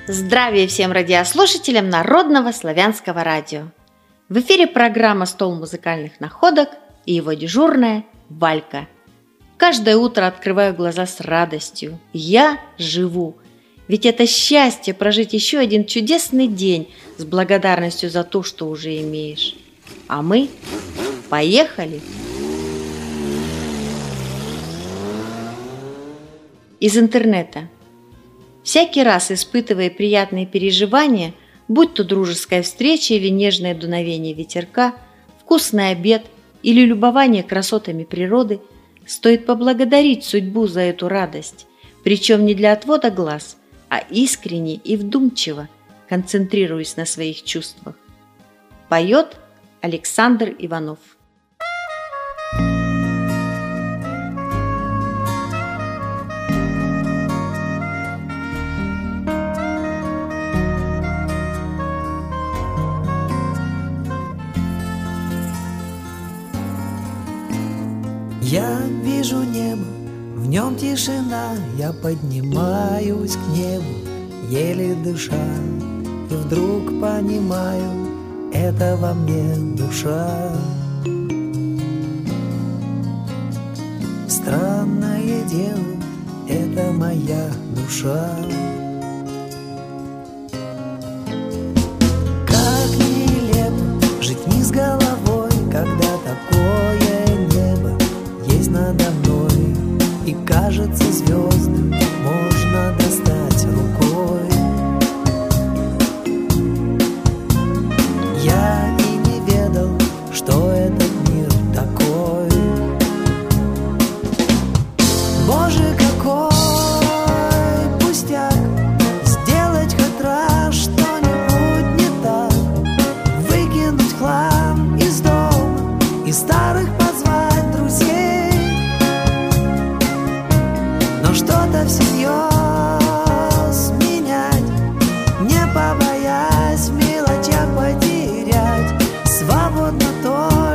Здравия всем радиослушателям Народного славянского радио. В эфире программа «Стол музыкальных находок» и его дежурная Валька. Каждое утро открываю глаза с радостью. Я живу. Ведь это счастье прожить еще один чудесный день с благодарностью за то, что уже имеешь. А мы поехали! Из интернета. Всякий раз, испытывая приятные переживания, будь то дружеская встреча или нежное дуновение ветерка, вкусный обед или любование красотами природы, стоит поблагодарить судьбу за эту радость, причем не для отвода глаз, а искренне и вдумчиво, концентрируясь на своих чувствах. Поет Александр Иванов. Я вижу небо, в нем тишина, я поднимаюсь к небу, еле дыша, и вдруг понимаю, это во мне душа. Странное дело, это моя душа. Как нелепо жить вниз головой, когда такое небо есть надо мной, и кажется, звезды можно достать рукой. Я и не ведал, что этот мир такой. Боже, какой пустяк сделать хоть раз что-нибудь не так, выкинуть хлам из дома и старых позвать друзей. Но что-то всерьез менять, не побоясь в мелочах потерять, свободно то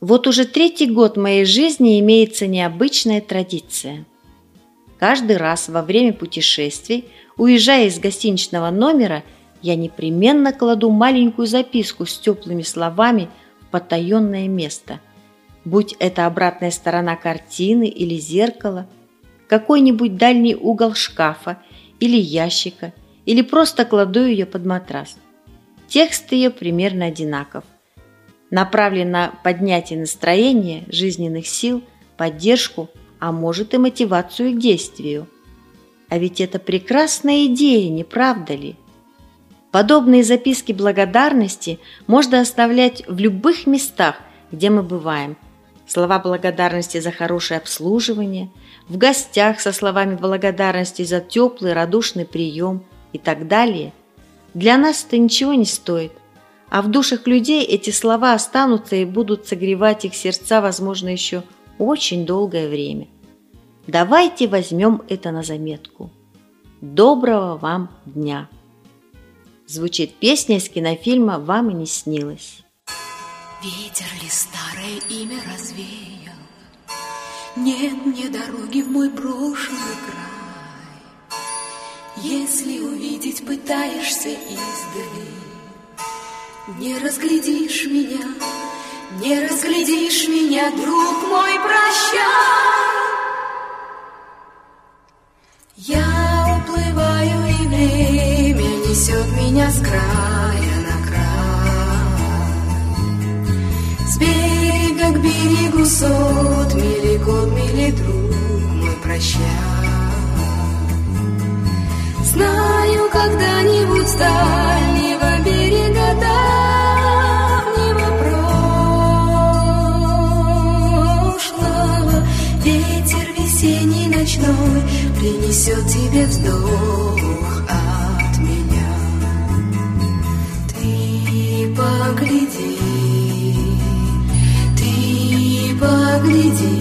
Вот уже 3-й год в моей жизни имеется необычная традиция. Каждый раз во время путешествий, уезжая из гостиничного номера, я непременно кладу маленькую записку с теплыми словами в потаенное место. Будь это обратная сторона картины или зеркала, какой-нибудь дальний угол шкафа или ящика, или просто кладу ее под матрас. Текст ее примерно одинаков. Направлен на поднятие настроения, жизненных сил, поддержку, а может и мотивацию к действию. А ведь это прекрасная идея, не правда ли? Подобные записки благодарности можно оставлять в любых местах, где мы бываем. Слова благодарности за хорошее обслуживание, в гостях со словами благодарности за теплый, радушный прием и так далее. Для нас это ничего не стоит, а в душах людей эти слова останутся и будут согревать их сердца, возможно, еще очень долгое время. Давайте возьмем это на заметку. Доброго вам дня! Звучит песня из кинофильма «Вам и не снилось». Ветер ли старое имя развеял? Нет мне дороги в мой брошенный край. Если увидеть пытаешься издали, не разглядишь меня, не разглядишь меня, друг мой, прощай. Я уплываю, и время несет меня с края на край. С берега к берегу сот мили, год мили, друг мой, прощай. Знаю, когда-нибудь с дальнего берега давнего прошлого ветер весенний ночной принесет тебе вздох от меня. Ты погляди, ты погляди,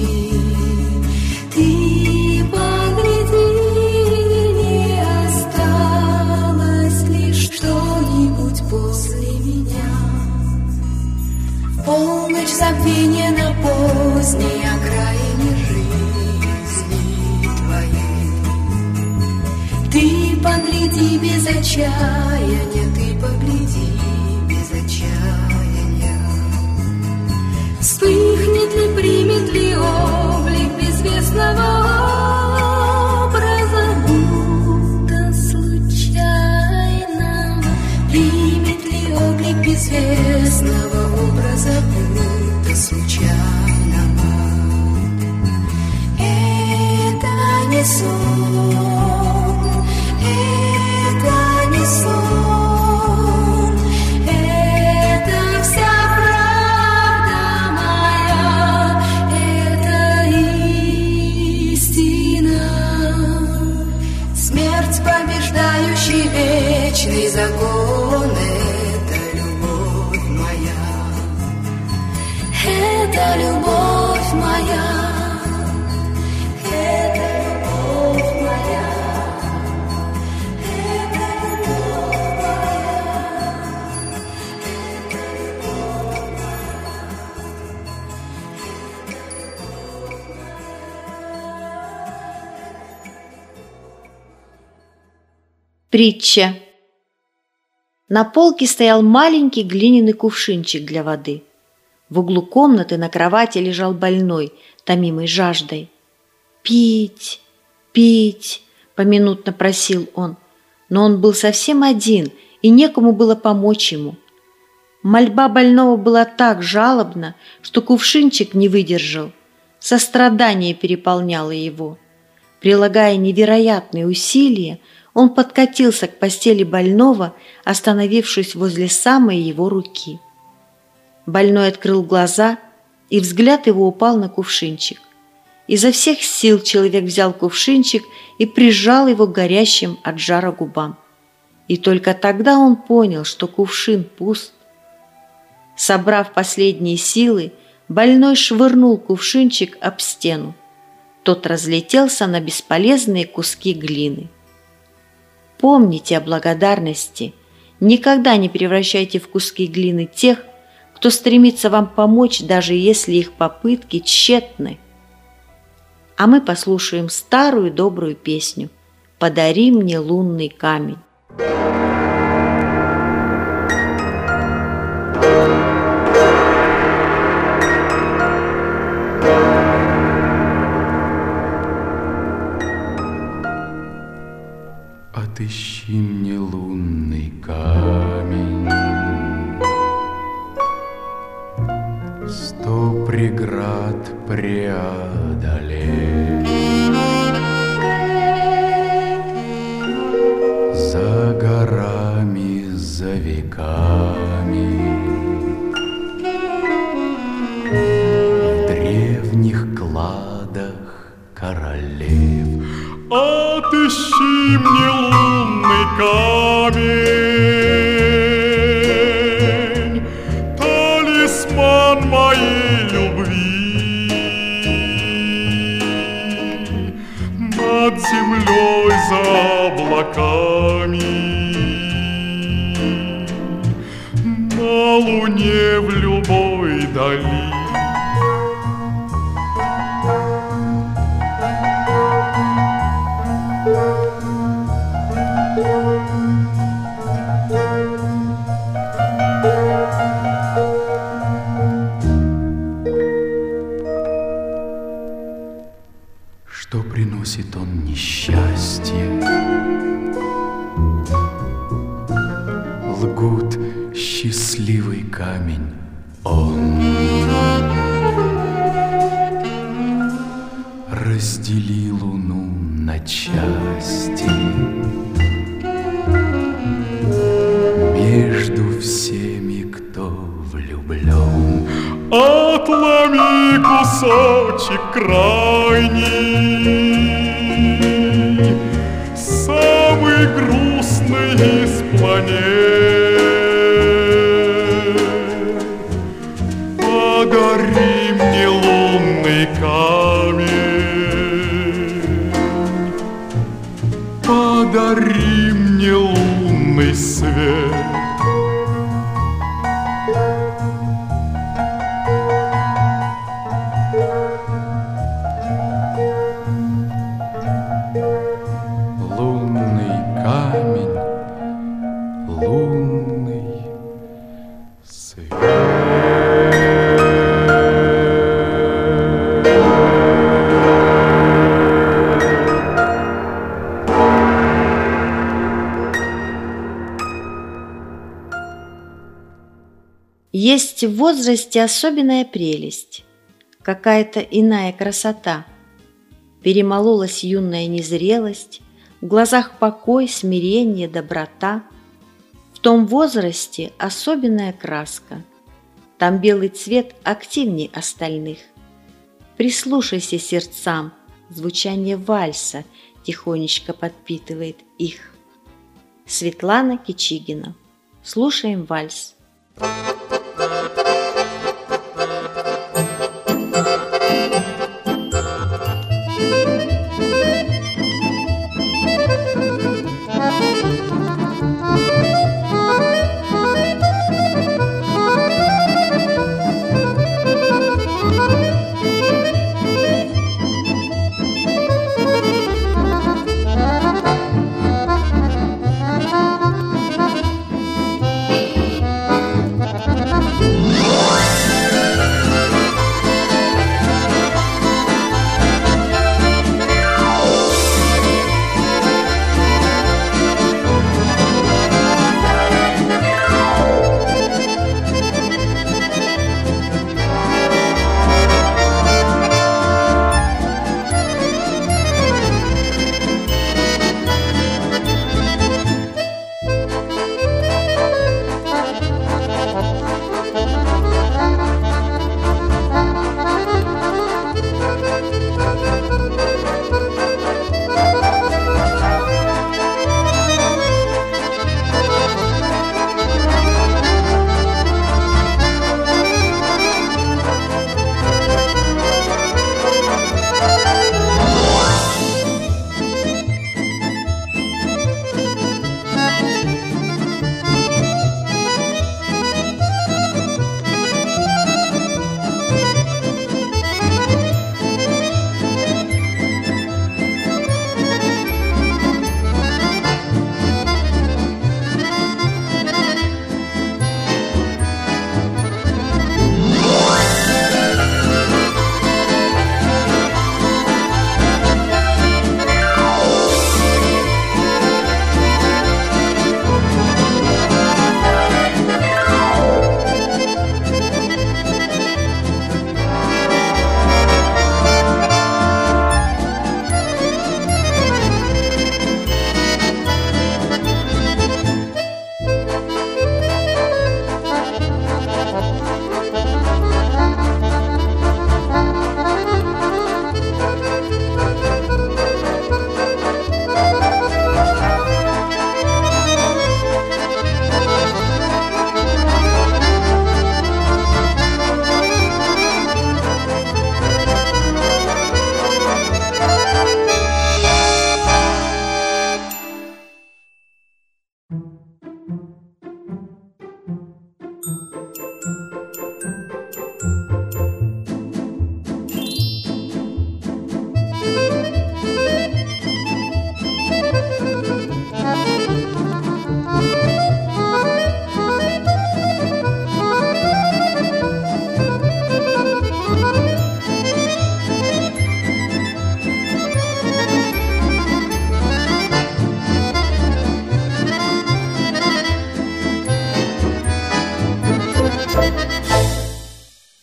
ты погляди, не осталось лишь что-нибудь после меня. В полночь забвения на поздней окраине жизни твоей. Ты погляди без отчаяния, ты погляди без отчаяния. Вспыхнет ли, примет ли облик безвестного образа, будто случайно? Примет ли облик безвестного образа, будто случайного? Это не сон, это не сон, это вся правда моя, это истина. Смерть, побеждающий вечный закон, это любовь моя, это любовь моя. Притча. На полке стоял маленький глиняный кувшинчик для воды. В углу комнаты на кровати лежал больной, томимый жаждой. «Пить, пить!» – поминутно просил он. Но он был совсем один, и некому было помочь ему. Мольба больного была так жалобна, что кувшинчик не выдержал. Сострадание переполняло его. Прилагая невероятные усилия, он подкатился к постели больного, остановившись возле самой его руки. Больной открыл глаза, и взгляд его упал на кувшинчик. Изо всех сил человек взял кувшинчик и прижал его к горящим от жара губам. И только тогда он понял, что кувшин пуст. Собрав последние силы, больной швырнул кувшинчик об стену. Тот разлетелся на бесполезные куски глины. Помните о благодарности. Никогда не превращайте в куски глины тех, кто стремится вам помочь, даже если их попытки тщетны. А мы послушаем старую добрую песню «Подари мне лунный камень». Отыщи мне лунный камень, 100 преград преодолеть, за горами, за веками, в древних кладах королев. Отыщи мне лунный камень, талисман моей любви. Над землей за облаками, на луне в любой дали. Что приносит он несчастье? Лгут счастливый камень он. Раздели луну на части, между всеми, кто влюблен. Отломи кусочек крайний, самый грустный из планет. Подари мне лунный камень, подари мне лунный свет. Лунный камень, лунный свет. Есть в возрасте особенная прелесть, какая-то иная красота. Перемололась юная незрелость, в глазах покой, смирение, доброта. В том возрасте особенная краска, там белый цвет активней остальных. Прислушайся сердцам, звучание вальса тихонечко подпитывает их. Светлана Кичигина. Слушаем вальс.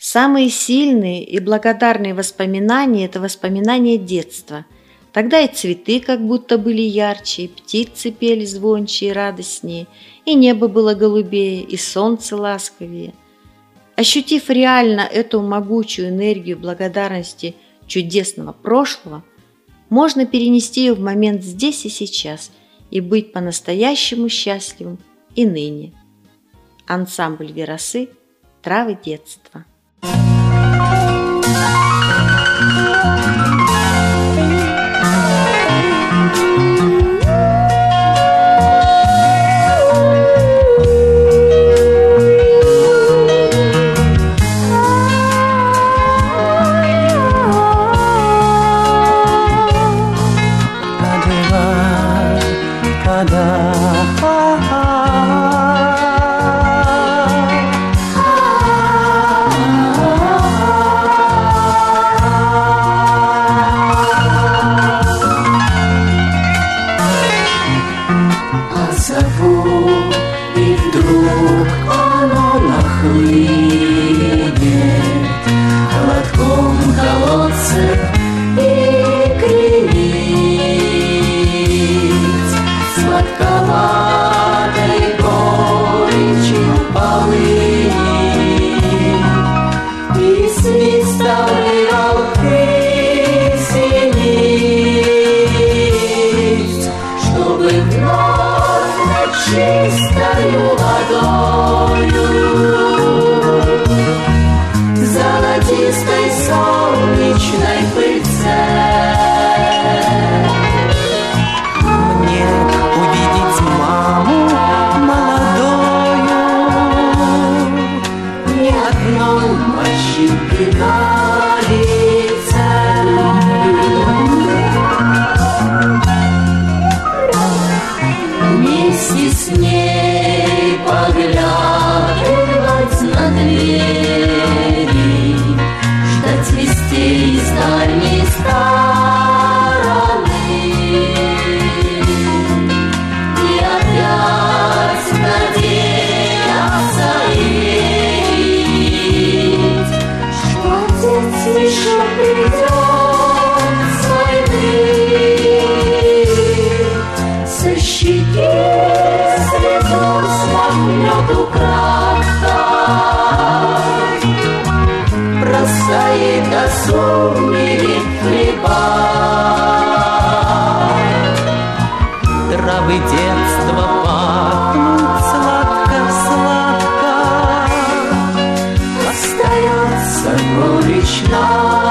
Самые сильные и благодарные воспоминания – это воспоминания детства. Тогда и цветы как будто были ярче, и птицы пели звонче и радостнее, и небо было голубее, и солнце ласковее. Ощутив реально эту могучую энергию благодарности чудесного прошлого, можно перенести ее в момент здесь и сейчас и быть по-настоящему счастливым и ныне. Ансамбль «Верасы. Травы детства». Травы детства пахнут сладко-сладко, остается горечь на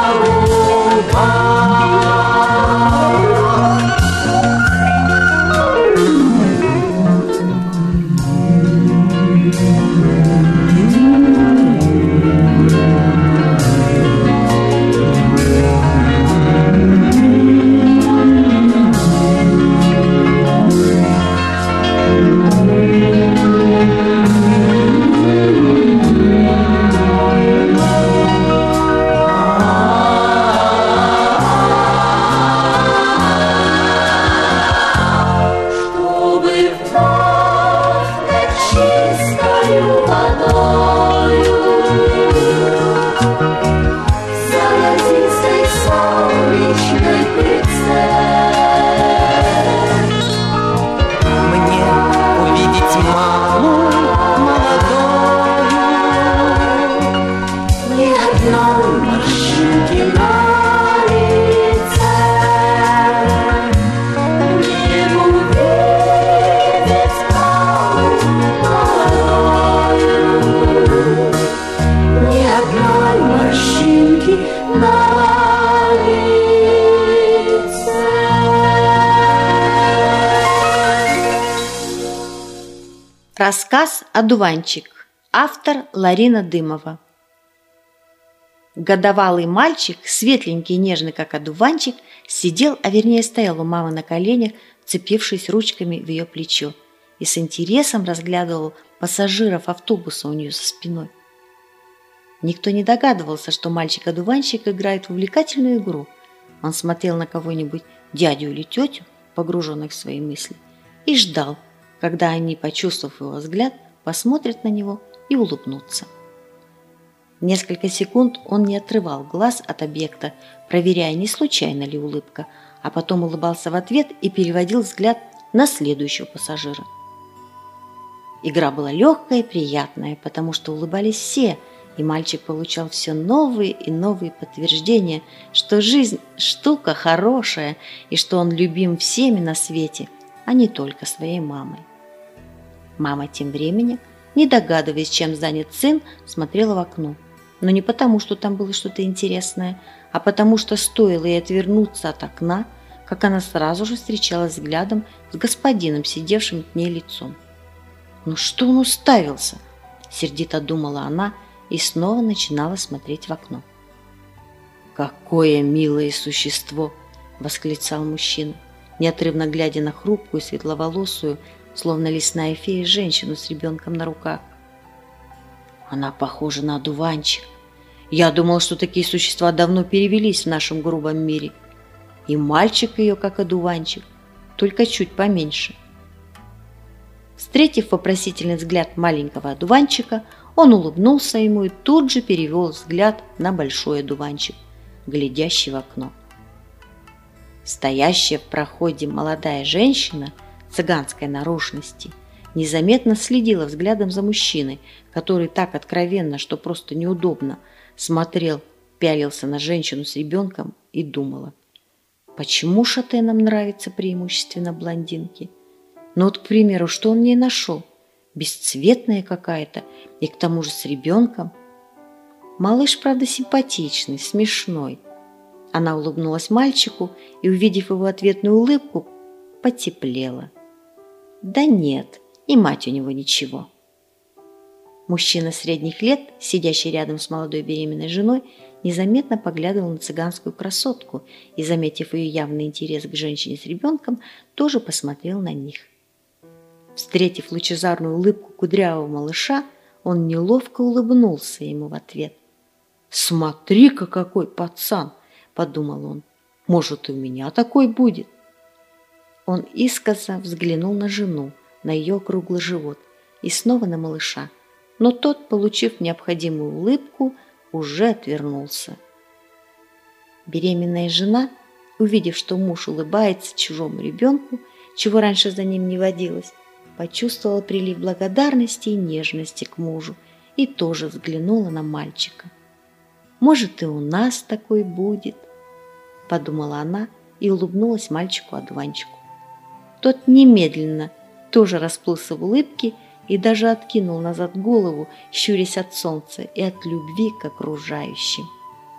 Рассказ «Одуванчик». Автор Ларина Дымова. Годовалый мальчик, светленький и нежный, как одуванчик, сидел, а вернее стоял у мамы на коленях, вцепившись ручками в ее плечо, и с интересом разглядывал пассажиров автобуса у нее за спиной. Никто не догадывался, что мальчик-одуванчик играет в увлекательную игру. Он смотрел на кого-нибудь, дядю или тетю, погруженных в свои мысли, и ждал, когда они, почувствовав его взгляд, посмотрят на него и улыбнутся. Несколько секунд он не отрывал глаз от объекта, проверяя, не случайно ли улыбка, а потом улыбался в ответ и переводил взгляд на следующего пассажира. Игра была легкая и приятная, потому что улыбались все, и мальчик получал все новые и новые подтверждения, что жизнь – штука хорошая, и что он любим всеми на свете, а не только своей мамой. Мама тем временем, не догадываясь, чем занят сын, смотрела в окно. Но не потому, что там было что-то интересное, а потому что стоило ей отвернуться от окна, как она сразу же встречалась взглядом с господином, сидевшим к ней лицом. «Ну что он уставился?» – сердито думала она и снова начинала смотреть в окно. «Какое милое существо!» – восклицал мужчина, неотрывно глядя на хрупкую, светловолосую, словно лесная фея, женщину с ребенком на руках. «Она похожа на одуванчик. Я думал, что такие существа давно перевелись в нашем грубом мире. И мальчик ее, как одуванчик, только чуть поменьше». Встретив вопросительный взгляд маленького одуванчика, он улыбнулся ему и тут же перевел взгляд на большой одуванчик, глядящий в окно. Стоящая в проходе молодая женщина цыганской наружности незаметно следила взглядом за мужчиной, который так откровенно, что просто неудобно, смотрел, пялился на женщину с ребенком и думала: почему шатенам нравятся преимущественно блондинки? Но вот, к примеру, что он в ней нашел? Бесцветная какая-то, и к тому же с ребенком. Малыш, правда, симпатичный, смешной. Она улыбнулась мальчику и, увидев его ответную улыбку, потеплела. Да нет, и мать у него ничего. Мужчина средних лет, сидящий рядом с молодой беременной женой, незаметно поглядывал на цыганскую красотку и, заметив ее явный интерес к женщине с ребенком, тоже посмотрел на них. Встретив лучезарную улыбку кудрявого малыша, он неловко улыбнулся ему в ответ. «Смотри-ка, какой пацан!» – подумал он. «Может, и у меня такой будет?» Он искоса взглянул на жену, на ее круглый живот и снова на малыша, но тот, получив необходимую улыбку, уже отвернулся. Беременная жена, увидев, что муж улыбается чужому ребенку, чего раньше за ним не водилось, почувствовала прилив благодарности и нежности к мужу и тоже взглянула на мальчика. «Может, и у нас такой будет», – подумала она и улыбнулась мальчику-одуванчику. Тот немедленно тоже расплылся в улыбке и даже откинул назад голову, щурясь от солнца и от любви к окружающим.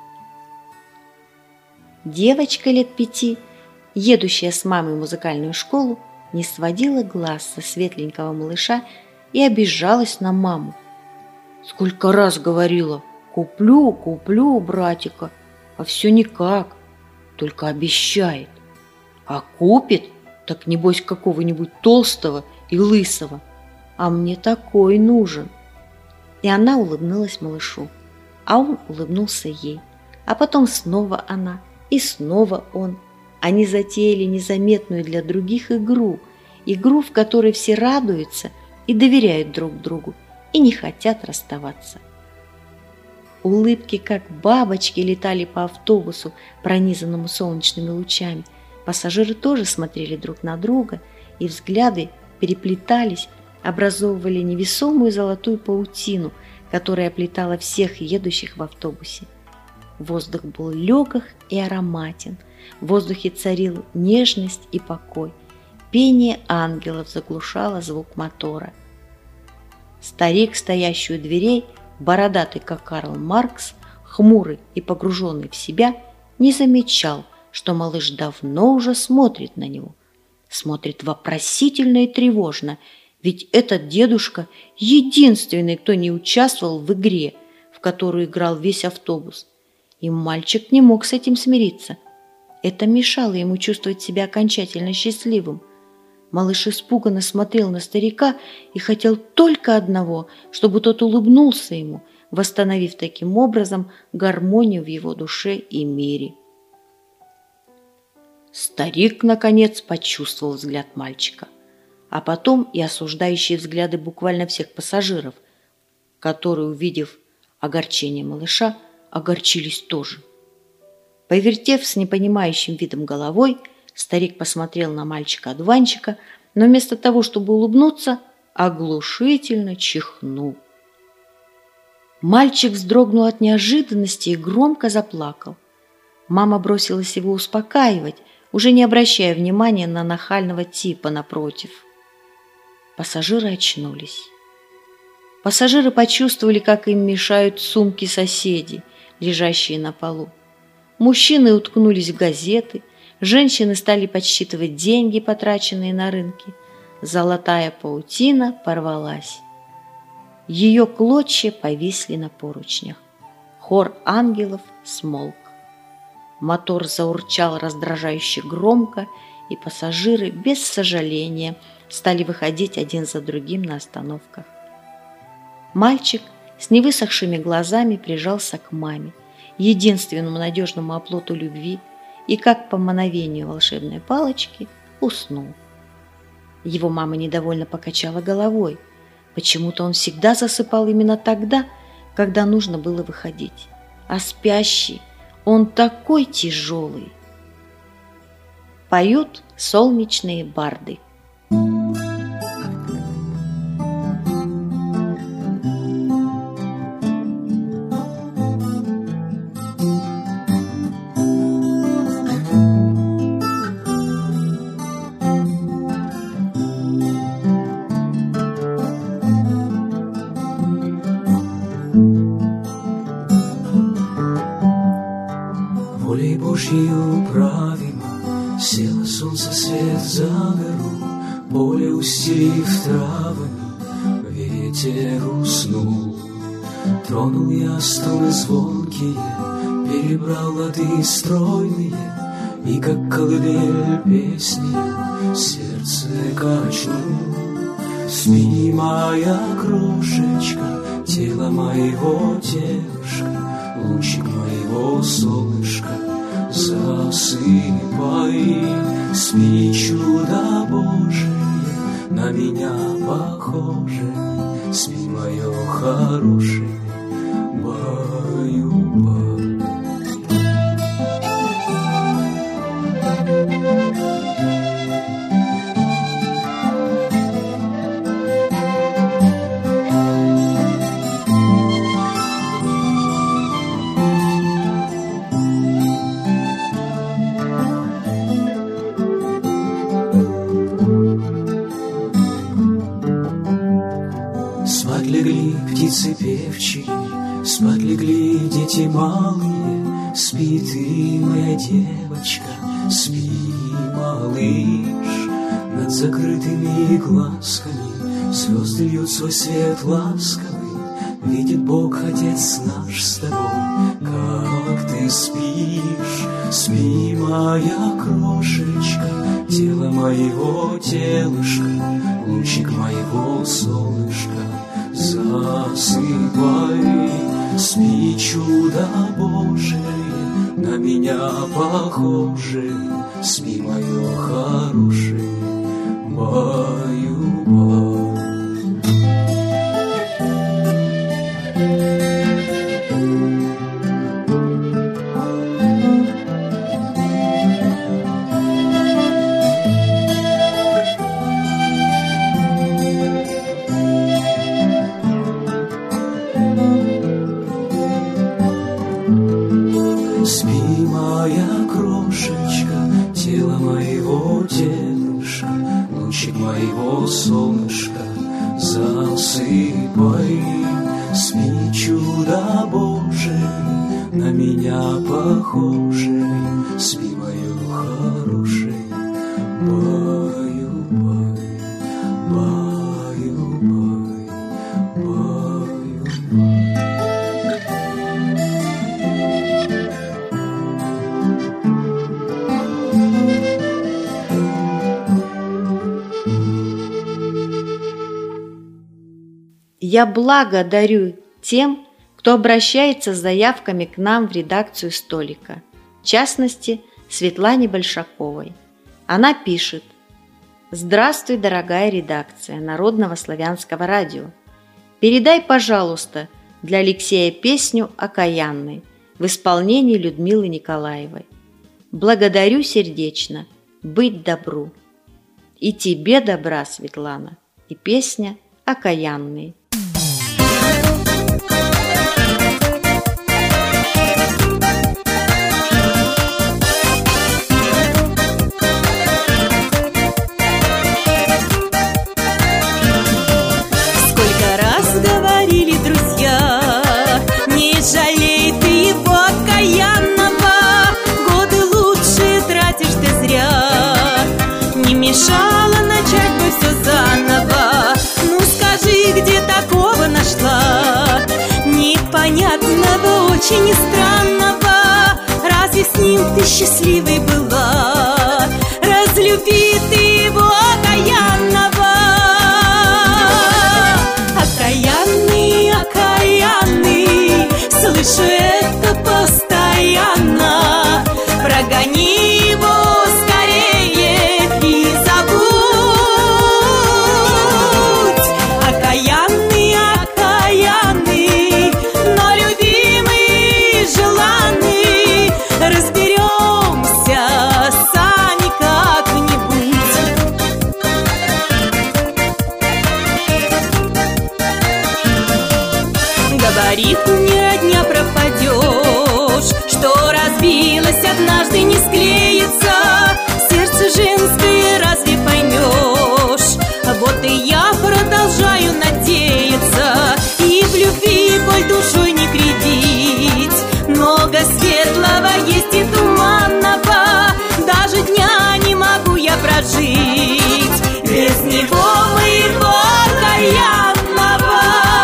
Девочка лет 5, едущая с мамой в музыкальную школу, не сводила глаз со светленького малыша и обижалась на маму. «Сколько раз говорила: куплю, куплю, братика, а все никак, только обещает. А купит, так небось какого-нибудь толстого и лысого, а мне такой нужен». И она улыбнулась малышу, а он улыбнулся ей, а потом снова она и снова он. Они затеяли незаметную для других игру, в которой все радуются и доверяют друг другу и не хотят расставаться. Улыбки, как бабочки, летали по автобусу, пронизанному солнечными лучами. Пассажиры тоже смотрели друг на друга, и взгляды переплетались, образовывали невесомую золотую паутину, которая оплетала всех едущих в автобусе. Воздух был легок и ароматен. В воздухе царил нежность и покой. Пение ангелов заглушало звук мотора. Старик, стоящий у дверей, бородатый, как Карл Маркс, хмурый и погруженный в себя, не замечал, что малыш давно уже смотрит на него. Смотрит вопросительно и тревожно, ведь этот дедушка единственный, кто не участвовал в игре, в которую играл весь автобус. И мальчик не мог с этим смириться. Это мешало ему чувствовать себя окончательно счастливым. Малыш испуганно смотрел на старика и хотел только одного, чтобы тот улыбнулся ему, восстановив таким образом гармонию в его душе и мире. Старик, наконец, почувствовал взгляд мальчика, а потом и осуждающие взгляды буквально всех пассажиров, которые, увидев Огорчение малыша огорчились тоже. Повертев с непонимающим видом головой, старик посмотрел на мальчика-одуванчика, но вместо того, чтобы улыбнуться, оглушительно чихнул. Мальчик вздрогнул от неожиданности и громко заплакал. Мама бросилась его успокаивать, уже не обращая внимания на нахального типа напротив. Пассажиры очнулись. Пассажиры почувствовали, как им мешают сумки соседей, лежащие на полу. Мужчины уткнулись в газеты, женщины стали подсчитывать деньги, потраченные на рынке. Золотая паутина порвалась. Ее клочья повисли на поручнях. Хор ангелов смолк. Мотор заурчал раздражающе громко, и пассажиры без сожаления стали выходить один за другим на остановках. Мальчик с невысохшими глазами прижался к маме, единственному надежному оплоту любви, и как по мановению волшебной палочки уснул. Его мама недовольно покачала головой. Почему-то он всегда засыпал именно тогда, когда нужно было выходить. А спящий, он такой тяжелый. Поют солнечные барды. Волей Божьей правимо село солнце свет за гору, поле устелив травами, ветер уснул. Тронул я струны звонкие, перебрал лады стройные, и как колыбель песни сердце качнул. Спи, моя крошечка, тело моего девушка, лучик моего солнышка, засыпай. Спи, чудо Божие, на меня похожее, спи, мое хорошее, баю-баю. Спать легли птицы певчие, спать легли дети малые. Спи ты, моя девочка, спи, малыш. Над закрытыми глазками звезды льют свой свет ласковый. Видит Бог, Отец наш с тобой, как ты спишь. Спи, моя крошечка, тело моего телышка, лучик моего солнышка, засыпай. Спи, чудо Божие, на меня похожее, спи, мое хорошее, баю-баю. Спи, моя крошечка, тело моего телышка, лучик моего солнышка, засыпай. Спи, чудо Божие, на меня похожее, спи, мое хорошее, баю-бай, баю-бай, баю-бай. Я благодарю тем, кто обращается с заявками к нам в редакцию «Столика», в частности, Светлане Большаковой. Она пишет: «Здравствуй, дорогая редакция Народного славянского радио. Передай, пожалуйста, для Алексея песню «Окаянный» в исполнении Людмилы Николаевой. Благодарю сердечно, быть добру. И тебе добра, Светлана, и песня «Окаянный». Мешала начать бы все заново. Ну скажи, где такого нашла? Непонятного, очень и странного. Разве с ним ты счастливой была? Разлюби ты его окаянного. Окаянный, окаянный, слышу это постоянно. Прогони его говорит, мне дня пропадешь, что разбилась однажды, не склеится. Сердце женское разве поймешь? Вот и я продолжаю надеяться, и в любви боль душой не кривить. Много светлого есть и туманного, даже дня не могу я прожить без него, моего окаянного.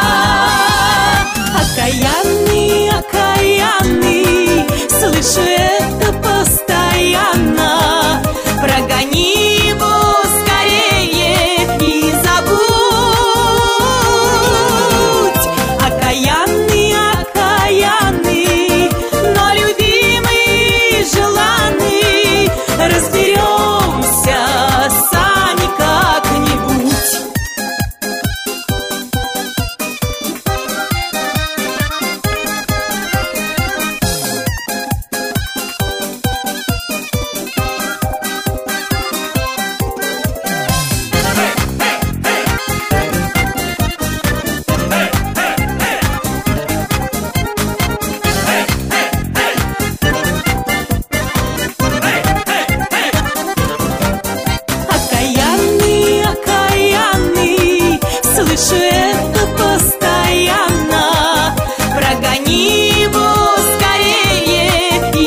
Окаянный, окаянный, слышу это постоянно. Прогони его скорее и забудь. Окаянный, окаянный, но любимый, желанный. Разберемся сами как-нибудь. Слышу это постоянно. Прогони его скорее и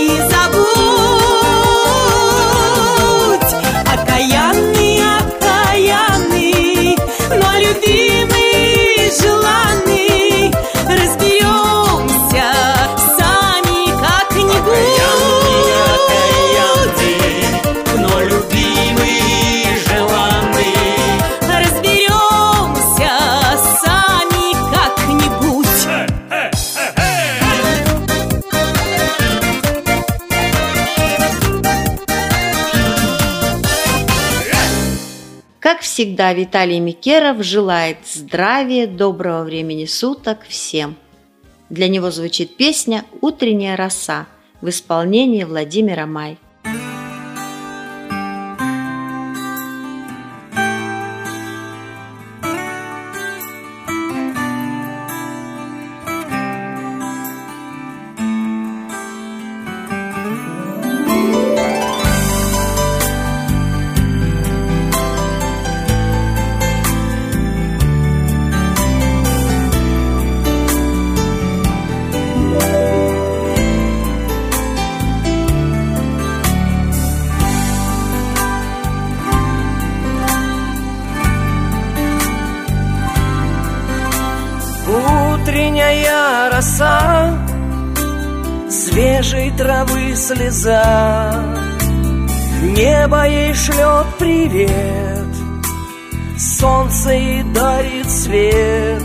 забудь. Окаянный, окаянный, но любимый, желанный. Разберемся сами как-нибудь. Окаянный, но любимый, желанный. Как всегда, Виталий Микеров желает здравия, доброго времени суток всем. Для него звучит песня «Утренняя роса» в исполнении Владимира Май. Утренняя роса, свежей травы слеза, небо ей шлет привет, солнце ей дарит свет.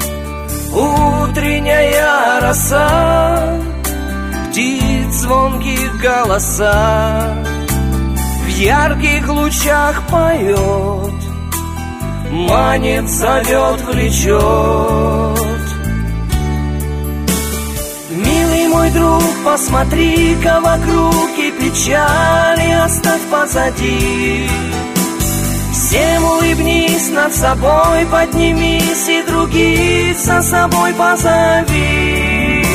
Утренняя роса, птиц звонких голоса, в ярких лучах поет, манит, зовет, влечет. мой друг, посмотри-ка вокруг и печали оставь позади. Всем улыбнись, над собой поднимись и других за собой позови.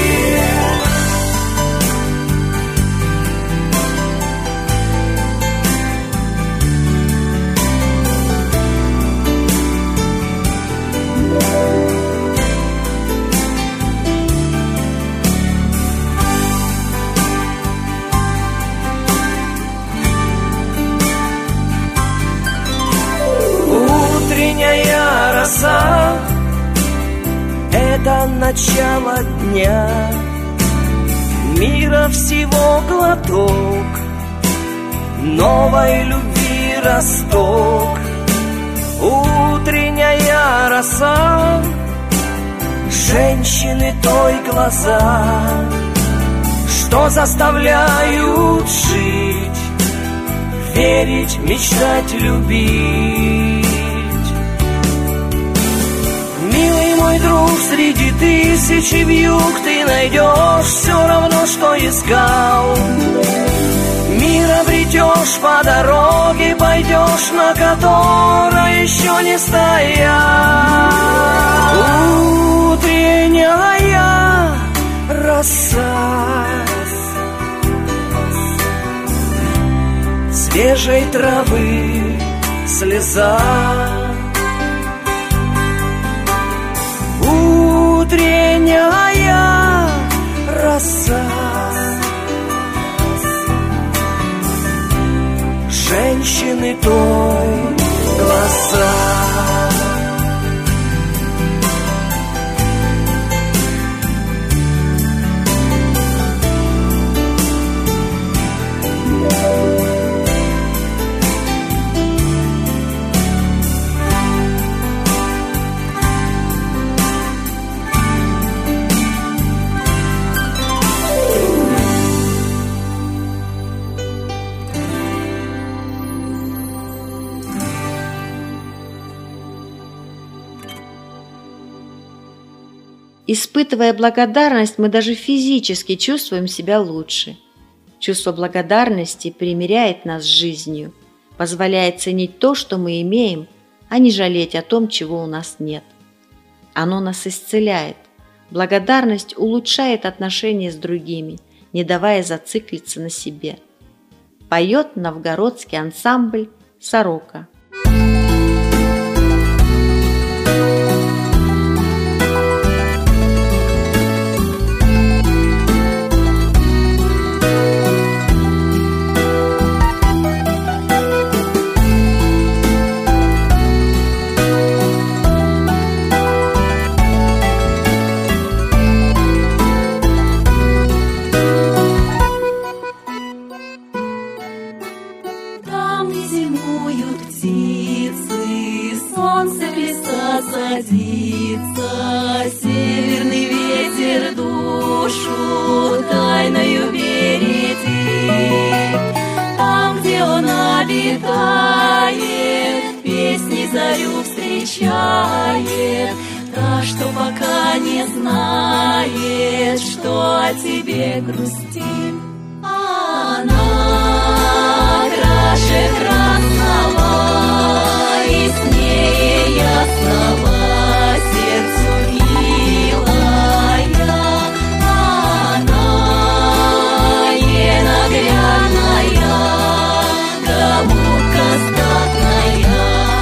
Утренняя роса — это начало дня, мира всего глоток, новой любви росток. Утренняя роса, женщины той глаза, что заставляют жить, верить, мечтать, любить. Милый мой друг, среди тысячи вьюг ты найдешь все равно, что искал. Мир обретешь, по дороге пойдешь, на которой еще не стоял. Утренняя роса, свежей травы слеза. Утренняя роса, женщины той глаза. Испытывая благодарность, мы даже физически чувствуем себя лучше. Чувство благодарности примиряет нас с жизнью, позволяет ценить то, что мы имеем, а не жалеть о том, чего у нас нет. Оно нас исцеляет. Благодарность улучшает отношения с другими, не давая зациклиться на себе. Поет новгородский ансамбль «Сорока». Садится северный ветер душу тайною береги. Там, где он обитает, песни зарю встречает. Та, что пока не знает, что о тебе грустит. Она краше красного, яснее ясного, сердцу милая. Она ненаглядная, голубка статная,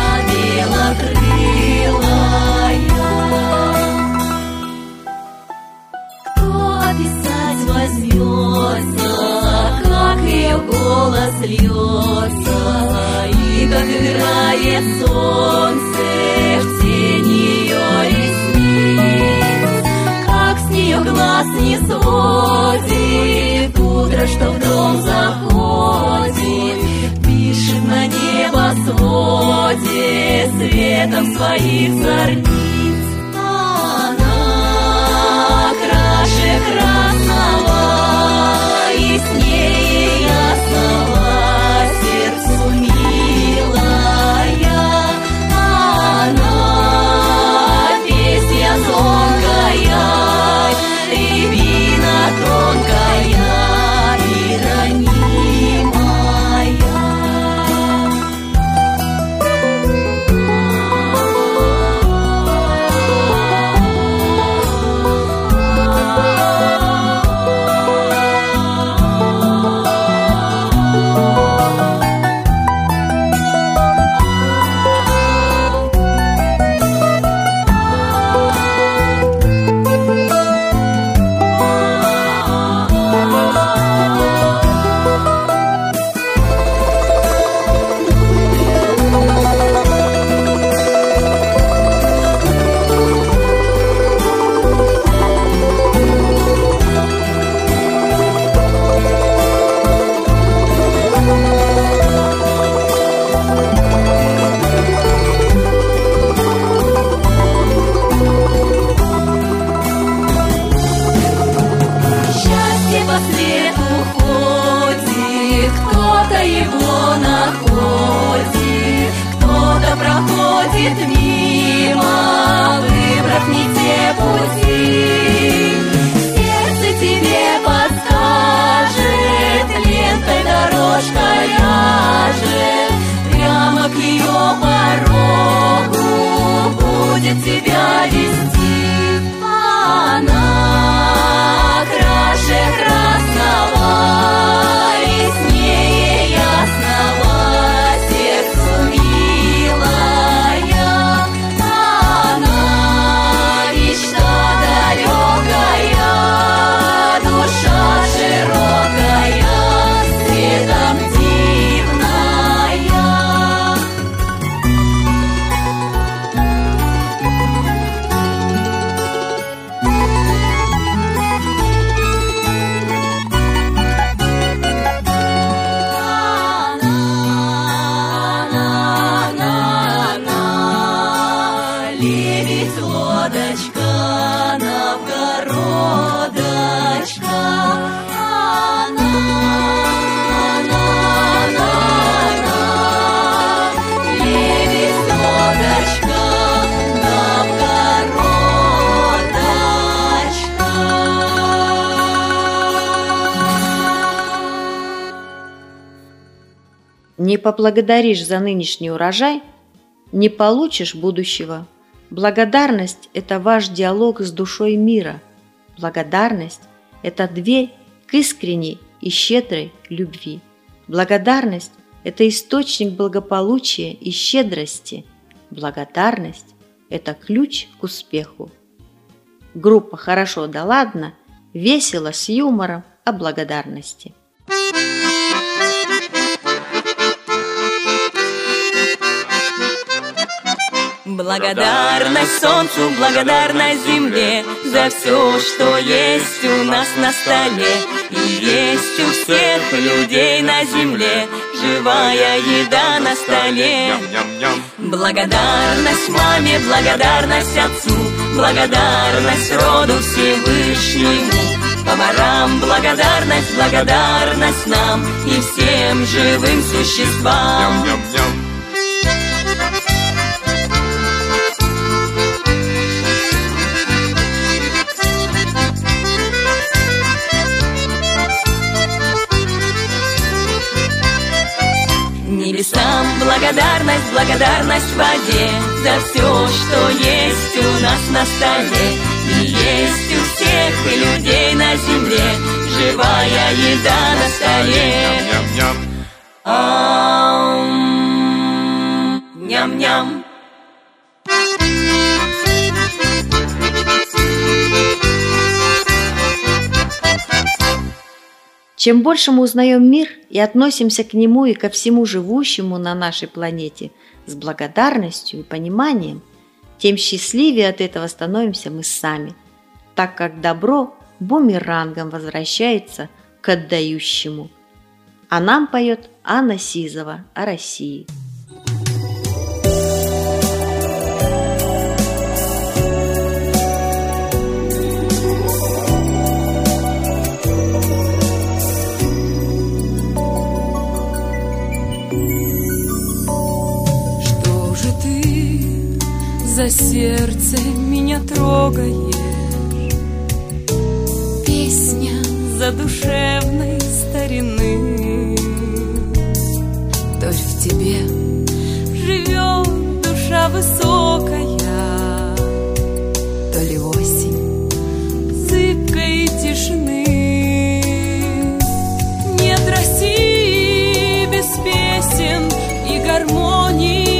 белокрылая. Кто описать возьмется, как ее голос льется, и как играет солнце в тени ее ресниц, как с нее глаз не сводит утро, что в дом заходит, пишет на небосводе светом своих зорниц. Она краше красного, яснее ясного, сердцу милая. Она песня звонкая, рябина тонкая. Не поблагодаришь за нынешний урожай, не получишь будущего. Благодарность – это ваш диалог с душой мира. Благодарность – это дверь к искренней и щедрой любви. Благодарность – это источник благополучия и щедрости. Благодарность – это ключ к успеху. Группа «Хорошо да ладно» весело с юмором о благодарности. Благодарность солнцу, благодарность земле за все, что есть у нас на столе. И есть у всех людей на земле живая еда на столе. Благодарность маме, благодарность отцу, благодарность роду Всевышнему. Поварам благодарность, благодарность нам и всем живым существам. Небесам благодарность, благодарность воде за все, что есть у нас на столе. И есть у всех людей на земле живая еда на столе. Ням-ням. Чем больше мы узнаем мир и относимся к нему и ко всему живущему на нашей планете с благодарностью и пониманием, тем счастливее от этого становимся мы сами, так как добро бумерангом возвращается к отдающему. А нам поет Анна Сизова о России. За сердце меня трогаешь, песня задушевной старины. То ли в тебе живет душа высокая, то ли осень зыбкой тишины. Нет России без песен и гармонии,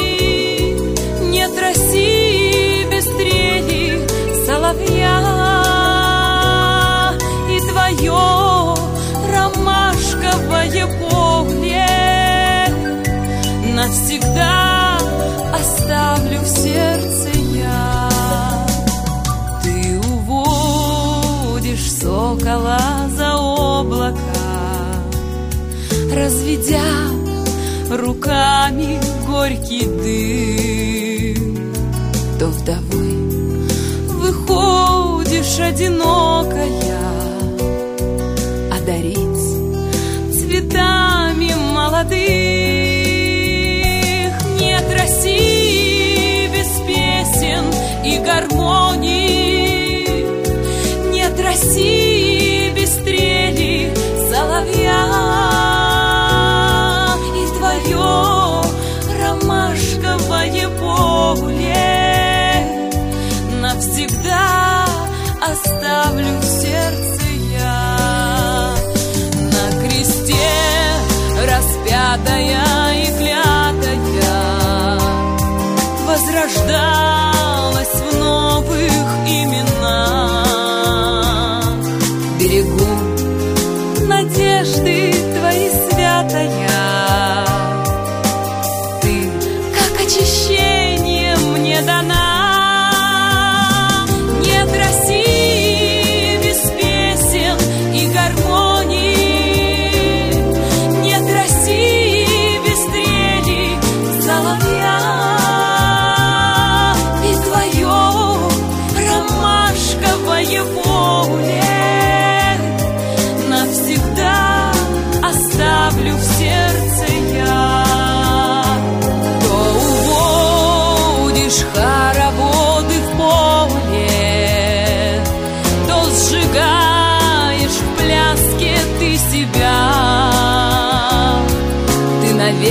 России без трели соловья. И твое ромашковое поле навсегда оставлю в сердце я. Ты уводишь сокола за облака, разведя руками горький дым. То вдовой выходишь одинокая, одарить цветами молодых. Нет России без песен и гармонии, нет России без трели соловья. И твое ромашковое поле навсегда оставлю в сердце я. На кресте распятая и клятая возрождалась в новых именах. Берегу надежды твои святая, ты как очищение мне дана. России без песен и гармонии, нет России без трели соловья. И твое ромашковое поле навсегда оставлю в сердце я. То уводишь хороводы в поле, сжигаешь в пляске ты себя. Ты навек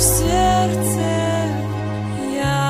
в сердце я.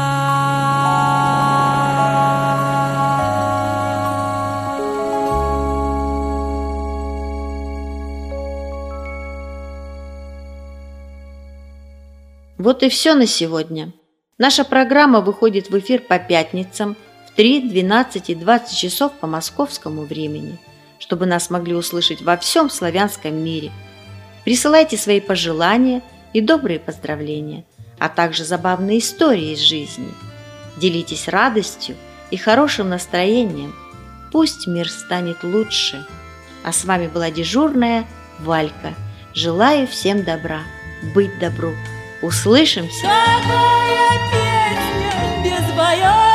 Вот и все на сегодня. Наша программа выходит в эфир по пятницам в 3, 12 и 20 часов по московскому времени, чтобы нас могли услышать во всем славянском мире. Присылайте свои пожелания и добрые поздравления, а также забавные истории из жизни. Делитесь радостью и хорошим настроением. Пусть мир станет лучше. А с вами была дежурная Валька. Желаю всем добра, быть добру. Услышимся! Какая песня без боя.